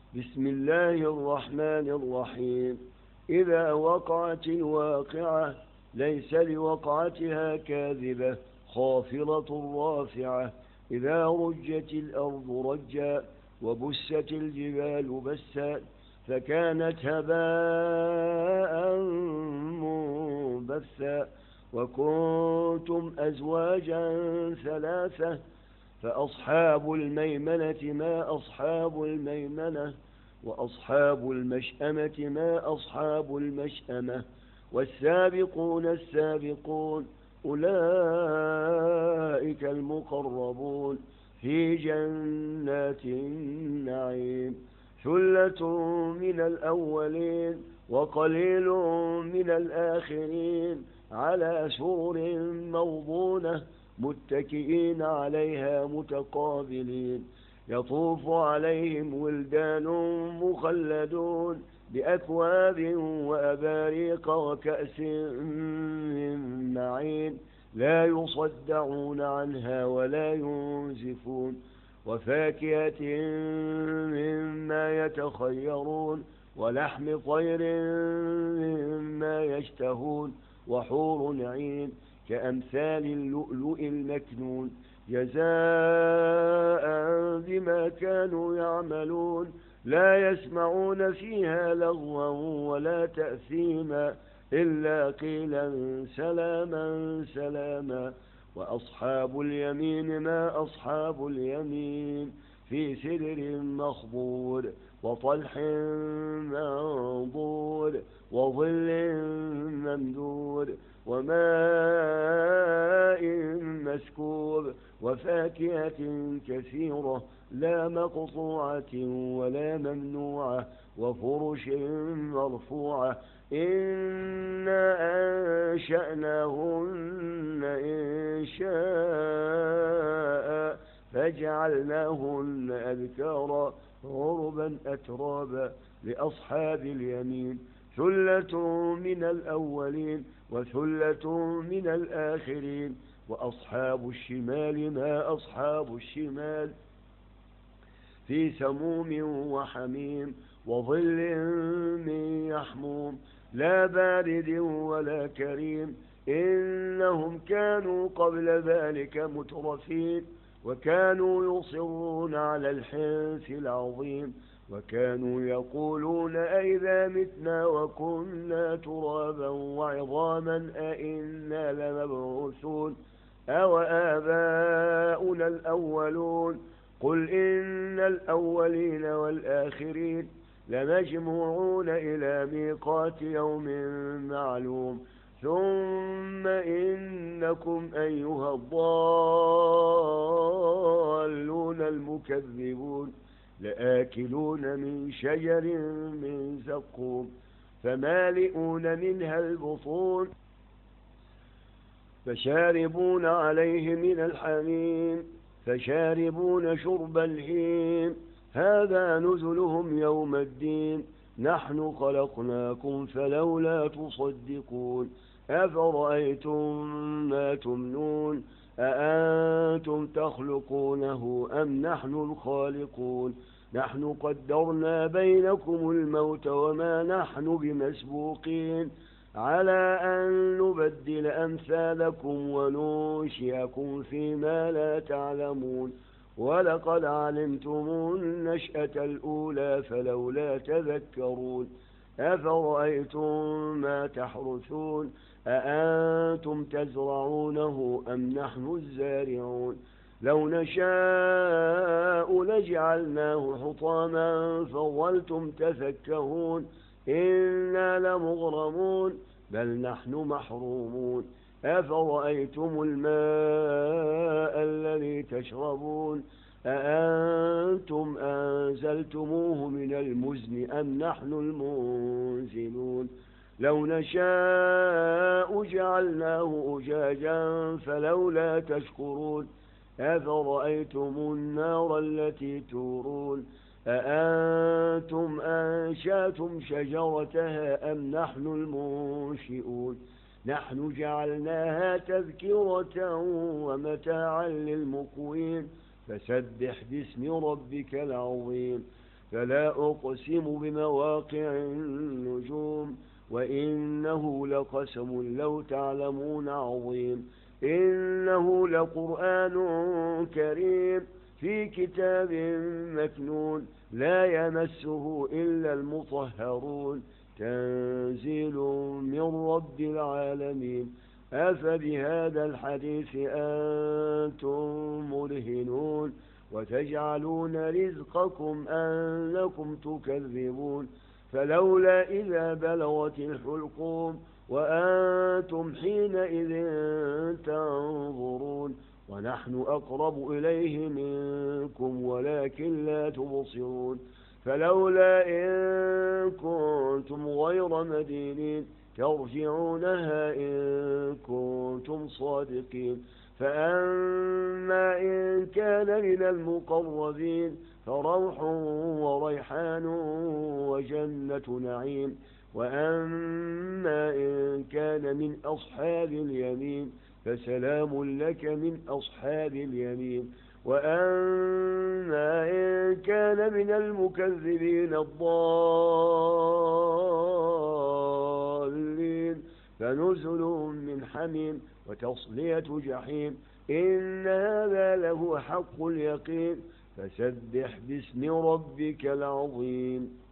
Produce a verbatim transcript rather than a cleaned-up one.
بسم الله الرحمن الرحيم. إذا وقعت الواقعة ليس لوقعتها كاذبة خافضة رافعة. إذا رجت الأرض رجا وبست الجبال بسا فكانت هباء منبثا وكنتم أزواجا ثلاثة فأصحاب الميمنة ما أصحاب الميمنة وأصحاب المشأمة ما أصحاب المشأمة والسابقون السابقون أولئك المقربون في جنات النعيم. ثلة من الأولين وقليل من الآخرين على سرر موضونة متكئين عليها متقابلين يطوف عليهم ولدان مخلدون بأكواب وأباريق وكأس من معين لا يصدعون عنها ولا ينزفون وفاكهة مما يتخيرون ولحم طير مما يشتهون وحور عين كأمثال اللؤلؤ المكنون جزاء بما كانوا يعملون لا يسمعون فيها لغوا ولا تأثيما إلا قيلا سلاما سلاما. وأصحاب اليمين ما أصحاب اليمين في سدر مخضود وطلح منضود وظل ممدود وماء مسكوب وفاكهة كثيرة لا مقطوعة ولا ممنوعة وفرش مرفوعة إنا أنشأناهن إن شاء فجعلناهن أبكارا عربا أترابا لأصحاب اليمين ثلة من الأولين وثلة من الآخرين. وأصحاب الشمال ما أصحاب الشمال في سموم وحميم وظل من يحموم لا بارد ولا كريم إنهم كانوا قبل ذلك مترفين وكانوا يصرون على الحنث العظيم وكانوا يقولون أئذا متنا وكنا ترابا وعظاما أئنا لمبعوثون أو آباؤنا الأولون قل إن الأولين والآخرين لمجموعون إلى ميقات يوم معلوم ثم إنكم أيها الضالون المكذبون لآكلون من شجر من زقوم فمالئون منها البطون فشاربون عليه من الحميم فشاربون شرب الهيم هذا نزلهم يوم الدين نحن خلقناكم فلولا تصدقون أفرأيتم ما تمنون أأنتم تخلقونه أم نحن الخالقون نحن قدرنا بينكم الموت وما نحن بمسبوقين على أن نبدل أمثالكم وننشئكم فيما لا تعلمون ولقد علمتم النشأة الأولى فلولا تذكرون أفرأيتم ما تحرثون أأنتم تزرعونه أم نحن الزارعون لو نشاء لجعلناه حطاما فظلتم تفكهون إنا لمغرمون بل نحن محرومون أفرأيتم الماء الذي تشربون أأنتم أنزلتموه من المزن أم نحن المنزلون لو نشاء جعلناه أجاجا فلولا تشكرون أفرأيتم النار التي تورون أأنتم أنشأتم شجرتها أم نحن المنشئون نحن جعلناها تذكرة ومتاعا للمقوين فسبح باسم ربك العظيم فلا أقسم بمواقع النجوم وإنه لقسم لو تعلمون عظيم إنه لقرآن كريم في كتاب مكنون لا يمسه إلا المطهرون تنزيل من رب العالمين أفبهذا الحديث أنتم مدهنون وتجعلون رزقكم أنكم تكذبون فلولا إذا بلغت الحلقوم وأنتم حينئذ تنظرون ونحن أقرب إليه منكم ولكن لا تبصرون فلولا إن كنتم غير مدينين ترجعونها إن كنتم صادقين فأما إن كان من المقربين فروح وريحان وجنة نعيم وأما إن كان من أصحاب اليمين فسلام لك من أصحاب اليمين وأما إن كان من المكذبين الضالين فنزل من حميم وتصلية جحيم إن هذا له حق اليقين فسبح باسم ربك العظيم